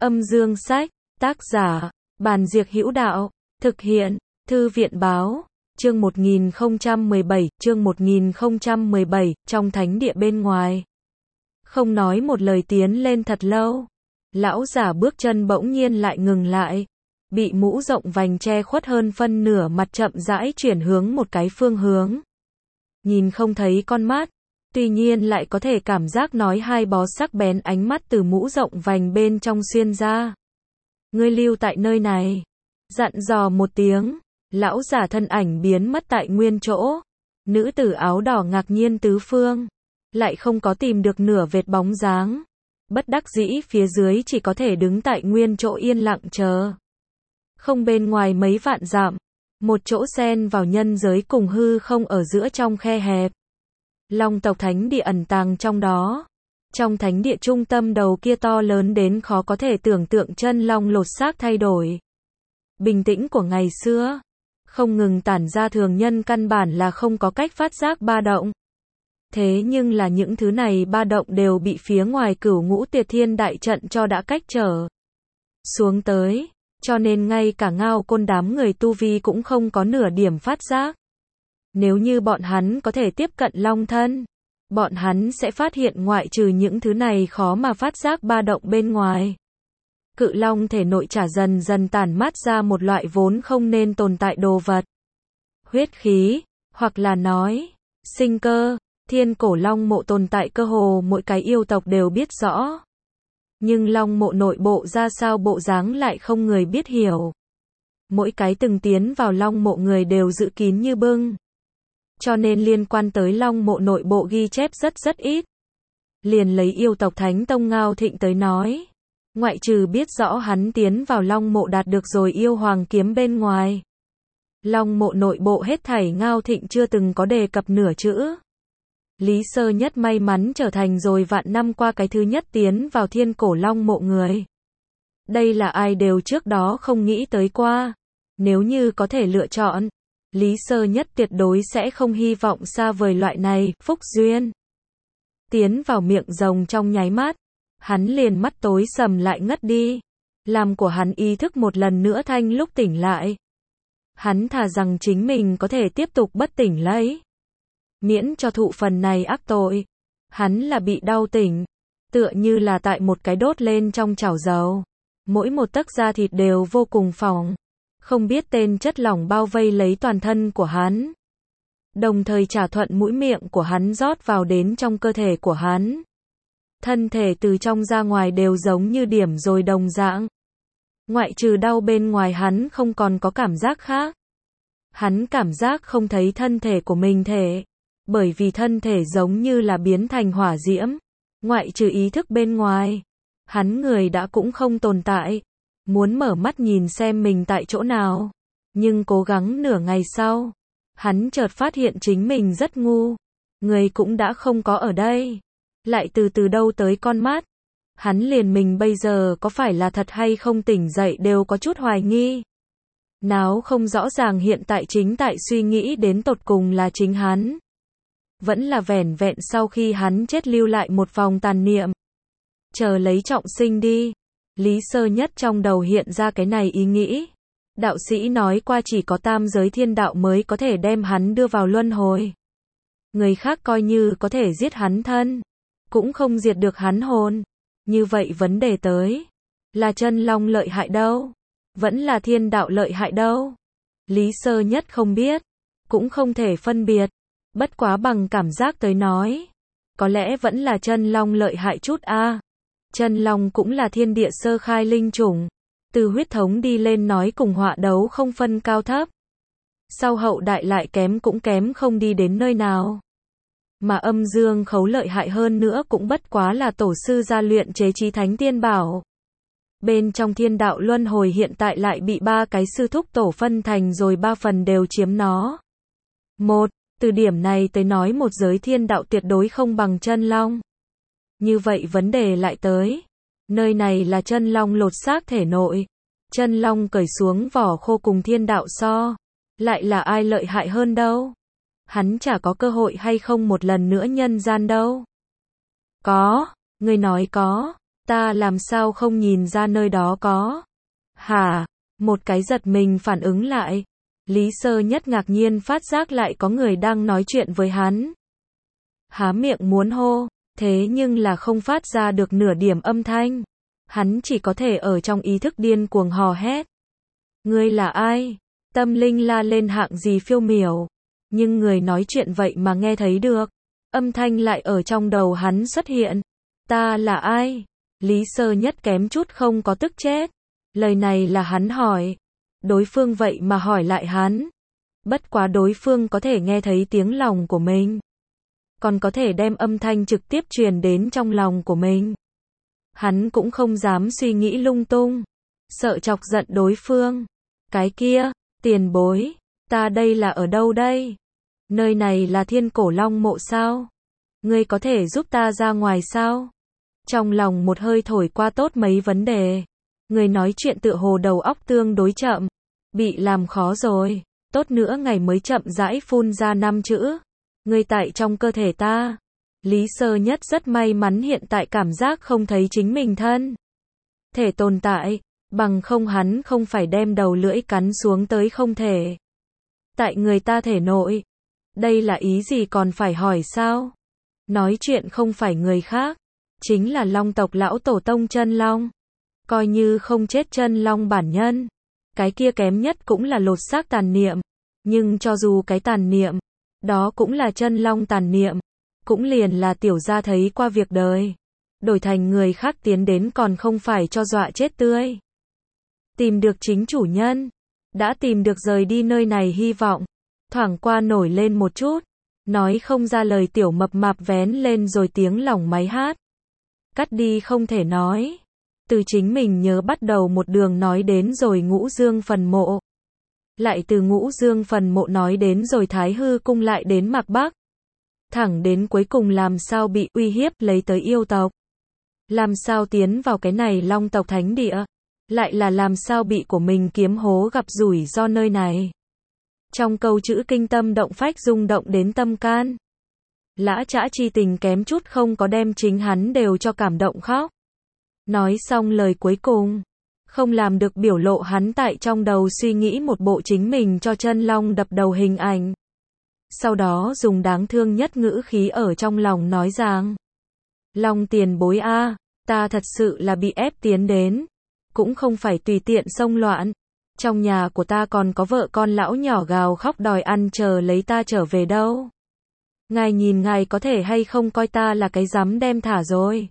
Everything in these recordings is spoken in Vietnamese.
Âm dương sách, tác giả, Bàn Diệc Hữu Đạo, thực hiện, Thư viện Báo, chương 1017, trong thánh địa bên ngoài. Không nói một lời tiến lên thật lâu. Lão giả bước chân bỗng nhiên lại ngừng lại. Bị mũ rộng vành che khuất hơn phân nửa mặt chậm rãi chuyển hướng một cái phương hướng. Nhìn không thấy con mắt, tuy nhiên lại có thể cảm giác nói hai bó sắc bén ánh mắt từ mũ rộng vành bên trong xuyên ra. Ngươi lưu tại nơi này. Dặn dò một tiếng, lão giả thân ảnh biến mất tại nguyên chỗ. Nữ tử áo đỏ ngạc nhiên tứ phương, lại không có tìm được nửa vệt bóng dáng. Bất đắc dĩ phía dưới chỉ có thể đứng tại nguyên chỗ yên lặng chờ. Không bên ngoài mấy vạn dặm, một chỗ xen vào nhân giới cùng hư không ở giữa trong khe hẹp. Long tộc thánh địa ẩn tàng trong đó. Trong thánh địa trung tâm đầu kia to lớn đến khó có thể tưởng tượng chân long lột xác thay đổi. Bình tĩnh của ngày xưa, không ngừng tản ra thường nhân căn bản là không có cách phát giác ba động. Thế nhưng là những thứ này ba động đều bị phía ngoài Cửu Ngũ Tiệt Thiên đại trận cho đã cách trở xuống tới, cho nên ngay cả Ngao Côn đám người tu vi cũng không có nửa điểm phát giác. Nếu như bọn hắn có thể tiếp cận long thân, bọn hắn sẽ phát hiện ngoại trừ những thứ này khó mà phát giác ba động bên ngoài. Cự long thể nội trả dần dần tản mát ra một loại vốn không nên tồn tại đồ vật. Huyết khí, hoặc là nói, sinh cơ. Thiên cổ long mộ tồn tại cơ hồ mỗi cái yêu tộc đều biết rõ. Nhưng long mộ nội bộ ra sao bộ dáng lại không người biết hiểu. Mỗi cái từng tiến vào long mộ người đều giữ kín như bưng. Cho nên liên quan tới long mộ nội bộ ghi chép rất ít. Liền lấy yêu tộc Thánh Tông Ngao Thịnh tới nói. Ngoại trừ biết rõ hắn tiến vào long mộ đạt được rồi yêu hoàng kiếm bên ngoài. Long mộ nội bộ hết thảy Ngao Thịnh chưa từng có đề cập nửa chữ. Lý Sơ Nhất may mắn trở thành rồi vạn năm qua cái thứ nhất tiến vào thiên cổ long mộ người. Đây là ai đều trước đó không nghĩ tới qua. Nếu như có thể lựa chọn, Lý Sơ Nhất tuyệt đối sẽ không hy vọng xa vời loại này, phúc duyên. Tiến vào miệng rồng trong nháy mắt, hắn liền mắt tối sầm lại ngất đi. Làm của hắn ý thức một lần nữa thanh lúc tỉnh lại. Hắn thà rằng chính mình có thể tiếp tục bất tỉnh lấy. Miễn cho thụ phần này ác tội. Hắn là bị đau tỉnh, tựa như là tại một cái đốt lên trong chảo dầu. Mỗi một tấc da thịt đều vô cùng phỏng. Không biết tên chất lỏng bao vây lấy toàn thân của hắn. Đồng thời trả thuận mũi miệng của hắn rót vào đến trong cơ thể của hắn. Thân thể từ trong ra ngoài đều giống như điểm rồi đồng dạng. Ngoại trừ đau bên ngoài hắn không còn có cảm giác khác. Hắn cảm giác không thấy thân thể của mình thể. Bởi vì thân thể giống như là biến thành hỏa diễm. Ngoại trừ ý thức bên ngoài, hắn người đã cũng không tồn tại. Muốn mở mắt nhìn xem mình tại chỗ nào. Nhưng cố gắng nửa ngày sau, hắn chợt phát hiện chính mình rất ngu. Người cũng đã không có ở đây. Lại từ đâu tới con mắt. Hắn liền mình bây giờ có phải là thật hay không tỉnh dậy đều có chút hoài nghi. Nào không rõ ràng hiện tại chính tại suy nghĩ đến tột cùng là chính hắn. Vẫn là vẻn vẹn sau khi hắn chết lưu lại một vòng tàn niệm. Chờ lấy trọng sinh đi. Lý Sơ Nhất trong đầu hiện ra cái này ý nghĩ. Đạo sĩ nói qua chỉ có tam giới thiên đạo mới có thể đem hắn đưa vào luân hồi. Người khác coi như có thể giết hắn thân, cũng không diệt được hắn hồn. Như vậy vấn đề tới, là chân long lợi hại đâu? Vẫn là thiên đạo lợi hại đâu? Lý Sơ Nhất không biết, cũng không thể phân biệt. Bất quá bằng cảm giác tới nói, có lẽ vẫn là chân long lợi hại chút a. Chân long cũng là thiên địa sơ khai linh chủng, từ huyết thống đi lên nói cùng họa đấu không phân cao thấp. Sau hậu đại lại kém cũng kém không đi đến nơi nào. Mà âm dương khấu lợi hại hơn nữa cũng bất quá là tổ sư gia luyện chế chí thánh tiên bảo. Bên trong thiên đạo luân hồi hiện tại lại bị ba cái sư thúc tổ phân thành rồi ba phần đều chiếm nó. Một, từ điểm này tới nói một giới thiên đạo tuyệt đối không bằng chân long. Như vậy vấn đề lại tới. Nơi này là chân long lột xác thể nội. Chân long cởi xuống vỏ khô cùng thiên đạo so. Lại là ai lợi hại hơn đâu? Hắn chả có cơ hội hay không một lần nữa nhân gian đâu. Có, người nói có. Ta làm sao không nhìn ra nơi đó có. Hả? Một cái giật mình phản ứng lại. Lý Sơ Nhất ngạc nhiên phát giác lại có người đang nói chuyện với hắn. Há miệng muốn hô, thế nhưng là không phát ra được nửa điểm âm thanh. Hắn chỉ có thể ở trong ý thức điên cuồng hò hét. Ngươi là ai? Tâm linh la lên hạng gì phiêu miểu. Nhưng người nói chuyện vậy mà nghe thấy được. Âm thanh lại ở trong đầu hắn xuất hiện. Ta là ai? Lý Sơ Nhất kém chút không có tức chết. Lời này là hắn hỏi. Đối phương vậy mà hỏi lại hắn. Bất quá đối phương có thể nghe thấy tiếng lòng của mình. Còn có thể đem âm thanh trực tiếp truyền đến trong lòng của mình. Hắn cũng không dám suy nghĩ lung tung. Sợ chọc giận đối phương. Cái kia, tiền bối. Ta đây là ở đâu đây? Nơi này là Thiên Cổ Long Mộ sao? Ngươi có thể giúp ta ra ngoài sao? Trong lòng một hơi thổi qua tốt mấy vấn đề. Người nói chuyện tựa hồ đầu óc tương đối chậm. Bị làm khó rồi. Tốt nữa ngày mới chậm rãi phun ra 5 chữ. Ngươi tại trong cơ thể ta. Lý Sơ Nhất rất may mắn hiện tại cảm giác không thấy chính mình thân thể tồn tại. Bằng không hắn không phải đem đầu lưỡi cắn xuống tới không thể. Tại người ta thể nội. Đây là ý gì còn phải hỏi sao? Nói chuyện không phải người khác. Chính là Long tộc lão tổ tông chân long. Coi như không chết chân long bản nhân. Cái kia kém nhất cũng là lột xác tàn niệm. Nhưng cho dù cái tàn niệm, đó cũng là chân long tàn niệm. Cũng liền là tiểu gia thấy qua việc đời. Đổi thành người khác tiến đến còn không phải cho dọa chết tươi. Tìm được chính chủ nhân. Đã tìm được rời đi nơi này hy vọng. Thoảng qua nổi lên một chút. Nói không ra lời tiểu mập mạp vén lên rồi tiếng lỏng máy hát. Cắt đi không thể nói. Từ chính mình nhớ bắt đầu một đường nói đến rồi Ngũ Dương phần mộ. Lại từ Ngũ Dương phần mộ nói đến rồi Thái Hư cung lại đến Mạc Bắc. Thẳng đến cuối cùng làm sao bị uy hiếp lấy tới yêu tộc. Làm sao tiến vào cái này Long tộc thánh địa. Lại là làm sao bị của mình kiếm hố gặp rủi do nơi này. Trong câu chữ kinh tâm động phách rung động đến tâm can. Lã Trã chi tình kém chút không có đem chính hắn đều cho cảm động khóc. Nói xong lời cuối cùng. Không làm được biểu lộ hắn tại trong đầu suy nghĩ một bộ chính mình cho chân long đập đầu hình ảnh. Sau đó dùng đáng thương nhất ngữ khí ở trong lòng nói rằng. Long tiền bối a, ta thật sự là bị ép tiến đến. Cũng không phải tùy tiện xông loạn. Trong nhà của ta còn có vợ con lão nhỏ gào khóc đòi ăn chờ lấy ta trở về đâu. Ngài nhìn ngài có thể hay không coi ta là cái dám đem thả rồi.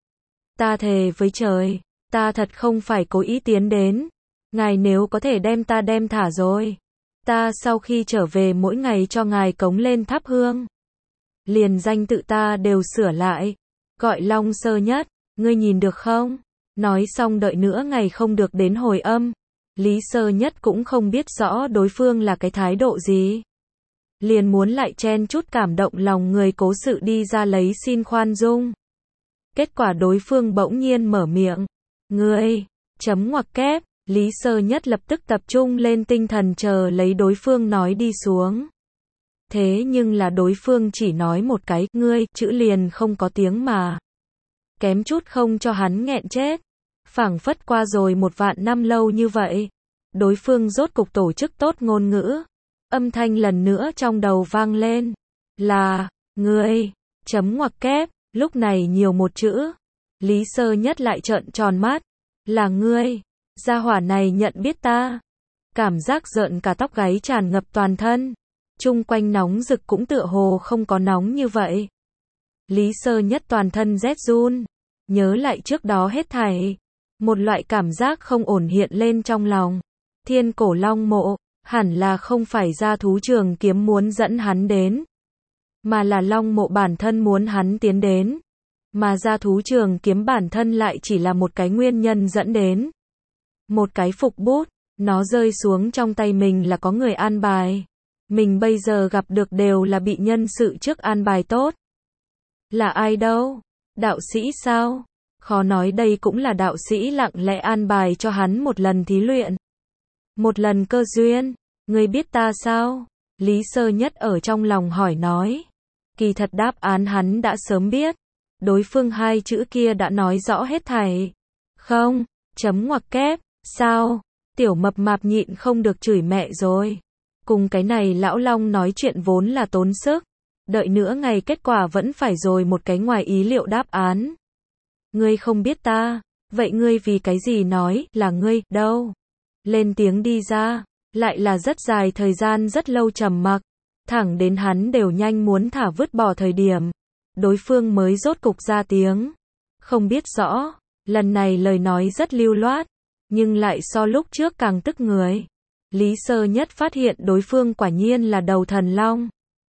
Ta thề với trời, ta thật không phải cố ý tiến đến. Ngài nếu có thể đem ta đem thả rồi. Ta sau khi trở về mỗi ngày cho ngài cống lên thắp hương. Liền danh tự ta đều sửa lại. Gọi Long Sơ Nhất, ngươi nhìn được không? Nói xong đợi nữa ngày không được đến hồi âm. Lý Sơ Nhất cũng không biết rõ đối phương là cái thái độ gì. Liền muốn lại chen chút cảm động lòng người cố sự đi ra lấy xin khoan dung. Kết quả đối phương bỗng nhiên mở miệng. Ngươi, chấm ngoặc kép, Lý Sơ Nhất lập tức tập trung lên tinh thần chờ lấy đối phương nói đi xuống. Thế nhưng là đối phương chỉ nói một cái, ngươi, chữ liền không có tiếng mà. Kém chút không cho hắn nghẹn chết. Phảng phất qua rồi 1.000 năm lâu như vậy. Đối phương rốt cục tổ chức tốt ngôn ngữ. Âm thanh lần nữa trong đầu vang lên. Là, ngươi, chấm ngoặc kép, lúc này nhiều một chữ. Lý Sơ Nhất lại trợn tròn mắt. Là ngươi, gia hỏa này nhận biết ta. Cảm giác rợn cả tóc gáy tràn ngập toàn thân. Chung quanh nóng rực cũng tựa hồ không có nóng như vậy. Lý Sơ Nhất toàn thân rét run. Nhớ lại trước đó hết thảy. Một loại cảm giác không ổn hiện lên trong lòng. Thiên Cổ Long Mộ, hẳn là không phải gia thú trường kiếm muốn dẫn hắn đến. Mà là Long Mộ bản thân muốn hắn tiến đến. Mà gia thú trường kiếm bản thân lại chỉ là một cái nguyên nhân dẫn đến. Một cái phục bút, nó rơi xuống trong tay mình là có người an bài. Mình bây giờ gặp được đều là bị nhân sự trước an bài tốt. Là ai đâu? Đạo sĩ sao? Khó nói đây cũng là đạo sĩ lặng lẽ an bài cho hắn một lần thí luyện. Một lần cơ duyên. Ngươi biết ta sao? Lý Sơ Nhất ở trong lòng hỏi nói. Kỳ thật đáp án hắn đã sớm biết. đối phương hai chữ kia đã nói rõ hết thảy. Không, chấm ngoặc kép, sao? Tiểu mập mạp nhịn không được chửi mẹ rồi. Cùng cái này lão long nói chuyện vốn là tốn sức. Đợi nữa ngày kết quả vẫn phải rồi một cái ngoài ý liệu đáp án. Ngươi không biết ta, vậy ngươi vì cái gì nói là ngươi, đâu? Lên tiếng đi ra, lại là rất dài thời gian rất lâu trầm mặc, thẳng đến hắn đều nhanh muốn thả vứt bỏ thời điểm. Đối phương mới rốt cục ra tiếng. Không biết rõ, lần này lời nói rất lưu loát, nhưng lại so lúc trước càng tức người. Lý Sơ Nhất phát hiện đối phương quả nhiên là đầu thần long.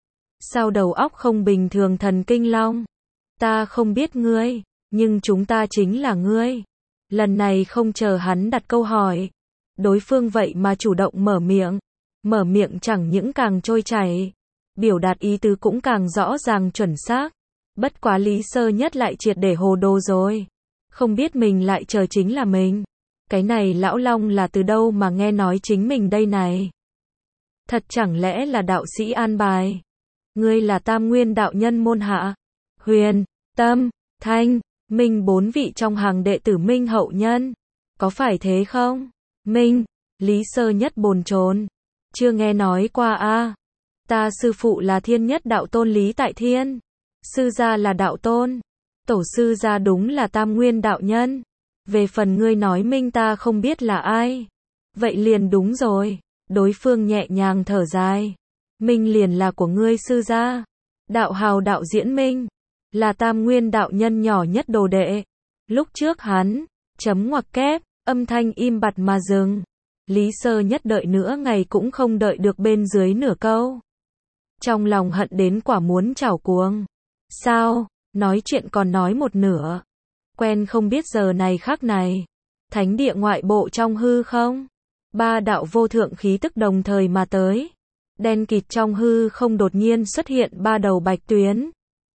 Sao đầu óc không bình thường thần kinh long? Ta không biết ngươi, nhưng chúng ta chính là ngươi. Lần này không chờ hắn đặt câu hỏi. Đối phương vậy mà chủ động mở miệng. Mở miệng chẳng những càng trôi chảy, biểu đạt ý tứ cũng càng rõ ràng chuẩn xác. Bất quá Lý Sơ Nhất lại triệt để hồ đồ rồi. Không biết mình lại chờ chính là mình. Cái này lão long là từ đâu mà nghe nói chính mình đây này? Thật chẳng lẽ là đạo sĩ an bài? Ngươi là Tam Nguyên đạo nhân môn hạ? Huyền, Tâm, Thanh, Minh bốn vị trong hàng đệ tử Minh hậu nhân. Có phải thế không? Minh, Lý Sơ Nhất bồn chồn. Chưa nghe nói qua a. Ta sư phụ là Thiên Nhất đạo tôn Lý Tại Thiên. Sư gia là đạo tôn. Tổ sư gia đúng là Tam Nguyên đạo nhân. Về phần ngươi nói Minh ta không biết là ai. Vậy liền đúng rồi. Đối phương nhẹ nhàng thở dài. Minh liền là của ngươi sư gia. Đạo hào đạo diễn Minh. Là Tam Nguyên đạo nhân nhỏ nhất đồ đệ. Lúc trước hắn, chấm ngoặc kép, âm thanh im bặt mà dừng. Lý Sơ Nhất đợi nữa ngày cũng không đợi được bên dưới nửa câu. Trong lòng hận đến quả muốn chảo cuồng. Sao, nói chuyện còn nói một nửa. Quen không biết giờ này khắc này. Thánh địa ngoại bộ trong hư không? Ba đạo vô thượng khí tức đồng thời mà tới. Đen kịt trong hư không đột nhiên xuất hiện ba đầu bạch tuyến.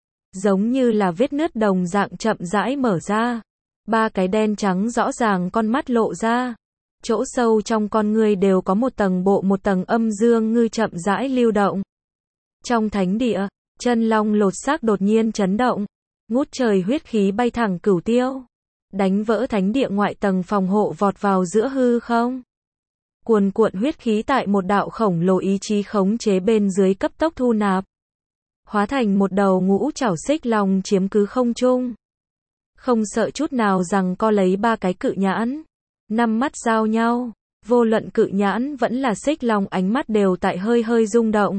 Giống như là vết nứt đồng dạng chậm rãi mở ra. Ba cái đen trắng rõ ràng con mắt lộ ra. Chỗ sâu trong con ngươi đều có một tầng bộ một tầng âm dương ngư chậm rãi lưu động. Trong thánh địa, chân long lột xác đột nhiên chấn động. Ngút trời huyết khí bay thẳng cửu tiêu. Đánh vỡ thánh địa ngoại tầng phòng hộ vọt vào giữa hư không. Cuồn cuộn huyết khí tại một đạo khổng lồ ý chí khống chế bên dưới cấp tốc thu nạp. Hóa thành một đầu ngũ trảo xích long chiếm cứ không trung. Không sợ chút nào rằng co lấy ba cái cự nhãn. Năm mắt giao nhau. Vô luận cự nhãn vẫn là xích long ánh mắt đều tại hơi hơi rung động.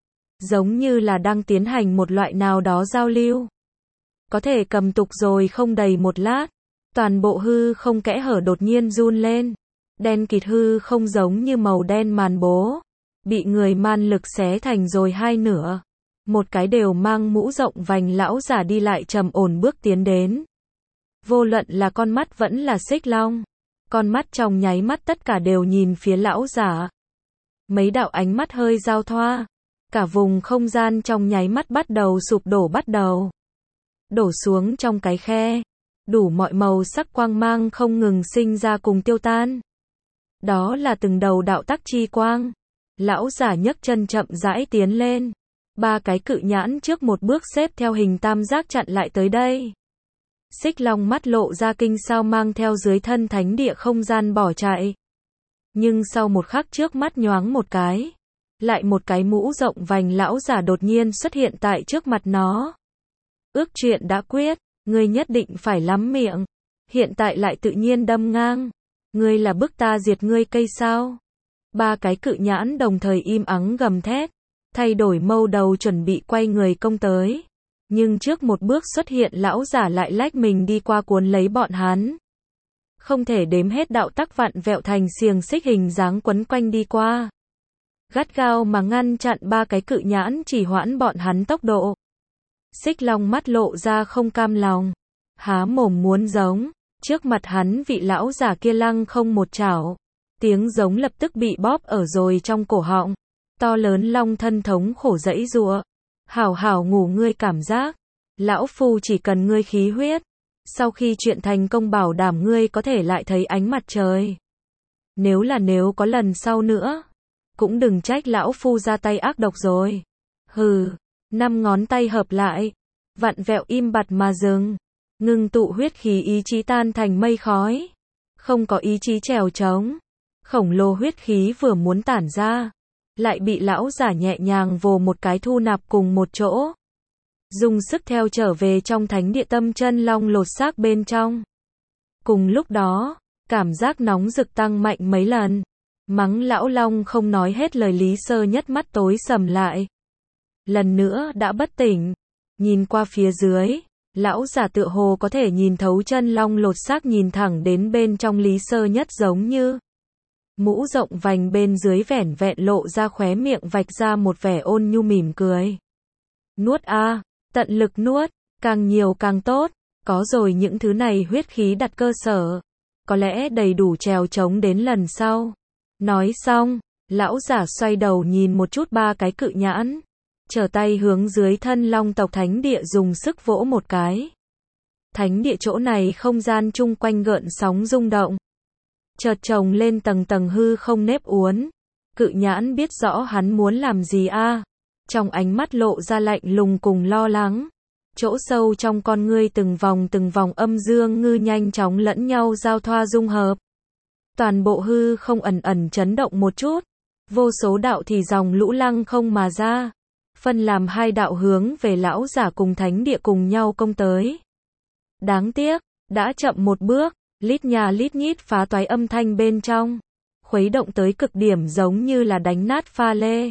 Giống như là đang tiến hành một loại nào đó giao lưu. Có thể cầm tục rồi không đầy một lát. Toàn bộ hư không kẽ hở đột nhiên run lên. Đen kịt hư không giống như màu đen màn bố. Bị người man lực xé thành rồi hai nửa. Một cái đều mang mũ rộng vành lão giả đi lại trầm ổn bước tiến đến. Vô luận là con mắt vẫn là xích long. Con mắt trong nháy mắt tất cả đều nhìn phía lão giả. Mấy đạo ánh mắt hơi giao thoa. Cả vùng không gian trong nháy mắt bắt đầu sụp đổ bắt đầu. Đổ xuống trong cái khe. Đủ mọi màu sắc quang mang không ngừng sinh ra cùng tiêu tan. Đó là từng đầu đạo tắc chi quang. Lão giả nhấc chân chậm rãi tiến lên. Ba cái cự nhãn trước một bước xếp theo hình tam giác chặn lại tới đây. Xích long mắt lộ ra kinh sao mang theo dưới thân thánh địa không gian bỏ chạy. Nhưng sau một khắc trước mắt nhoáng một cái. Lại một cái mũ rộng vành lão giả đột nhiên xuất hiện tại trước mặt nó. Ước chuyện đã quyết, ngươi nhất định phải lắm miệng. Hiện tại lại tự nhiên đâm ngang. Ngươi là bức ta diệt ngươi cây sao? Ba cái cự nhãn đồng thời im ắng gầm thét. Thay đổi mâu đầu chuẩn bị quay người công tới. Nhưng trước một bước xuất hiện lão giả lại lách mình đi qua cuốn lấy bọn hắn. Không thể đếm hết đạo tắc vặn vẹo thành xiềng xích hình dáng quấn quanh đi qua. Gắt gao mà ngăn chặn ba cái cự nhãn chỉ hoãn bọn hắn tốc độ. Xích long mắt lộ ra không cam lòng. Há mồm muốn giống. Trước mặt hắn vị lão giả kia lăng không một chảo. Tiếng giống lập tức bị bóp ở rồi trong cổ họng. To lớn long thân thống khổ dãy giụa. Hảo hảo ngủ ngươi cảm giác. Lão phu chỉ cần ngươi khí huyết. Sau khi chuyện thành công bảo đảm ngươi có thể lại thấy ánh mặt trời. Nếu có lần sau nữa. Cũng đừng trách lão phu ra tay ác độc rồi. Hừ. 5 ngón tay hợp lại. vặn vẹo im bặt mà dừng, ngưng tụ huyết khí ý chí tan thành mây khói, không có ý chí trèo trống, khổng lồ huyết khí vừa muốn tản ra, lại bị lão giả nhẹ nhàng vồ một cái thu nạp cùng một chỗ, dùng sức theo trở về trong thánh địa tâm chân long lột xác bên trong. Cùng lúc đó, cảm giác nóng rực tăng mạnh mấy lần, mắng lão long không nói hết lời. Lý Sơ Nhất mắt tối sầm lại, lần nữa đã bất tỉnh, nhìn qua phía dưới, lão giả tựa hồ có thể nhìn thấu chân long lột xác nhìn thẳng đến bên trong Lý Sơ Nhất, giống như mũ rộng vành bên dưới vẻn vẹn lộ ra khóe miệng vạch ra một vẻ ôn nhu mỉm cười. Nuốt a, tận lực nuốt, càng nhiều càng tốt, có rồi những thứ này huyết khí đặt cơ sở, có lẽ đầy đủ trèo trống đến lần sau. Nói xong, lão giả xoay đầu nhìn một chút ba cái cự nhãn, trở tay hướng dưới thân long tộc thánh địa dùng sức vỗ một cái. Thánh địa chỗ này không gian chung quanh gợn sóng rung động, chợt chồng lên tầng tầng hư không nếp uốn. Cự nhãn biết rõ hắn muốn làm gì a, trong ánh mắt lộ ra lạnh lùng cùng lo lắng. Chỗ sâu trong con ngươi từng vòng âm dương ngư nhanh chóng lẫn nhau giao thoa dung hợp. Toàn bộ hư không ẩn ẩn chấn động một chút, vô số đạo thì dòng lũ lăng không mà ra, phân làm hai đạo hướng về lão giả cùng thánh địa cùng nhau công tới. Đáng tiếc, đã chậm một bước, lít nhà lít nhít phá toái âm thanh bên trong, khuấy động tới cực điểm giống như là đánh nát pha lê.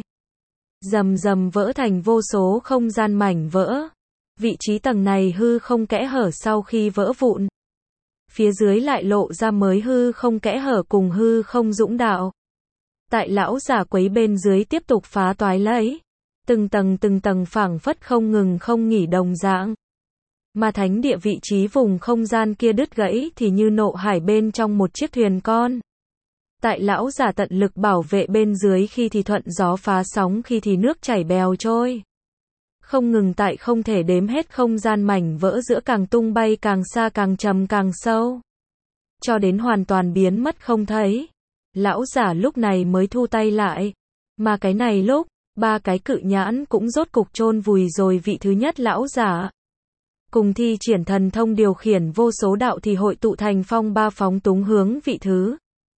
Rầm rầm vỡ thành vô số không gian mảnh vỡ. Vị trí tầng này hư không kẽ hở sau khi vỡ vụn, phía dưới lại lộ ra mới hư không kẽ hở cùng hư không dũng đạo. Tại lão giả quấy bên dưới tiếp tục phá toái lấy, từng tầng phảng phất không ngừng không nghỉ đồng dạng. Mà thánh địa vị trí vùng không gian kia đứt gãy thì như nộ hải bên trong một chiếc thuyền con. Tại lão giả tận lực bảo vệ bên dưới khi thì thuận gió phá sóng khi thì nước chảy bèo trôi. Không ngừng tại không thể đếm hết không gian mảnh vỡ giữa càng tung bay càng xa càng trầm càng sâu, cho đến hoàn toàn biến mất không thấy. Lão giả lúc này mới thu tay lại, mà cái này lúc, ba cái cự nhãn cũng rốt cục chôn vùi rồi vị thứ nhất lão giả. Cùng thi triển thần thông điều khiển vô số đạo thì hội tụ thành phong ba phóng túng hướng vị thứ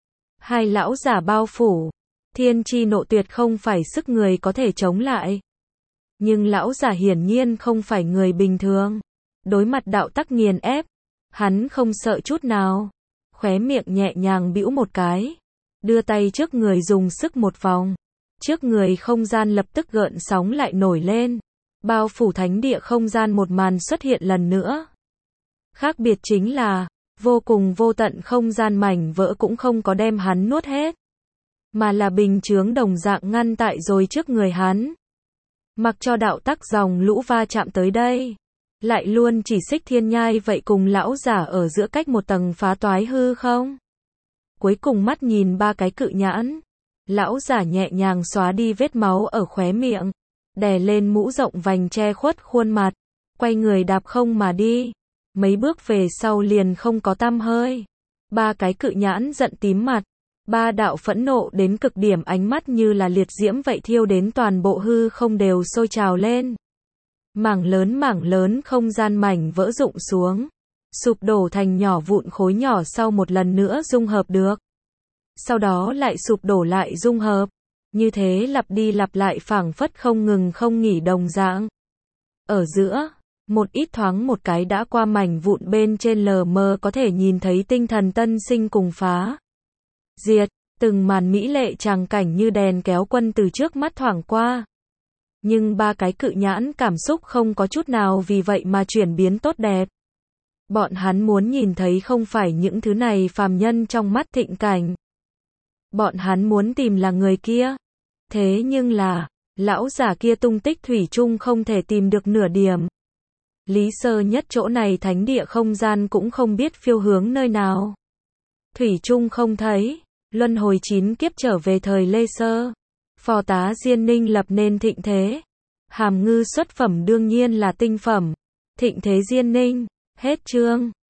hai lão giả bao phủ. Thiên chi nộ tuyệt không phải sức người có thể chống lại. Nhưng lão giả hiển nhiên không phải người bình thường. Đối mặt đạo tắc nghiền ép, hắn không sợ chút nào. Khóe miệng nhẹ nhàng bĩu một cái, đưa tay trước người dùng sức một vòng. Trước người không gian lập tức gợn sóng lại nổi lên. Bao phủ thánh địa không gian một màn xuất hiện lần nữa. Khác biệt chính là, vô cùng vô tận không gian mảnh vỡ cũng không có đem hắn nuốt hết, mà là bình chướng đồng dạng ngăn tại rồi trước người hắn. Mặc cho đạo tắc dòng lũ va chạm tới đây, lại luôn chỉ xích thiên nhai vậy cùng lão giả ở giữa cách một tầng phá toái hư không. Cuối cùng mắt nhìn ba cái cự nhãn, lão giả nhẹ nhàng xóa đi vết máu ở khóe miệng, đè lên mũ rộng vành che khuất khuôn mặt, quay người đạp không mà đi. Mấy bước về sau liền không có tăm hơi. Ba cái cự nhãn giận tím mặt, ba đạo phẫn nộ đến cực điểm ánh mắt như là liệt diễm vậy thiêu đến toàn bộ hư không đều sôi trào lên. Mảng lớn không gian mảnh vỡ rụng xuống, sụp đổ thành nhỏ vụn khối nhỏ sau một lần nữa dung hợp được. Sau đó lại sụp đổ lại dung hợp, như thế lặp đi lặp lại phảng phất không ngừng không nghỉ đồng dạng. Ở giữa, một ít thoáng một cái đã qua mảnh vụn bên trên lờ mờ có thể nhìn thấy tinh thần tân sinh cùng phá diệt, từng màn mỹ lệ tràng cảnh như đèn kéo quân từ trước mắt thoảng qua. Nhưng ba cái cự nhãn cảm xúc không có chút nào vì vậy mà chuyển biến tốt đẹp. Bọn hắn muốn nhìn thấy không phải những thứ này phàm nhân trong mắt thịnh cảnh. Bọn hắn muốn tìm là người kia. Thế nhưng là, lão giả kia tung tích thủy chung không thể tìm được nửa điểm. Lý Sơ Nhất chỗ này thánh địa không gian cũng không biết phiêu hướng nơi nào. Thủy chung không thấy, luân hồi 9 kiếp trở về thời Lê Sơ. Phò tá Diên Ninh lập nên thịnh thế. Hàm ngư xuất phẩm đương nhiên là tinh phẩm. Thịnh thế Diên Ninh, hết chương.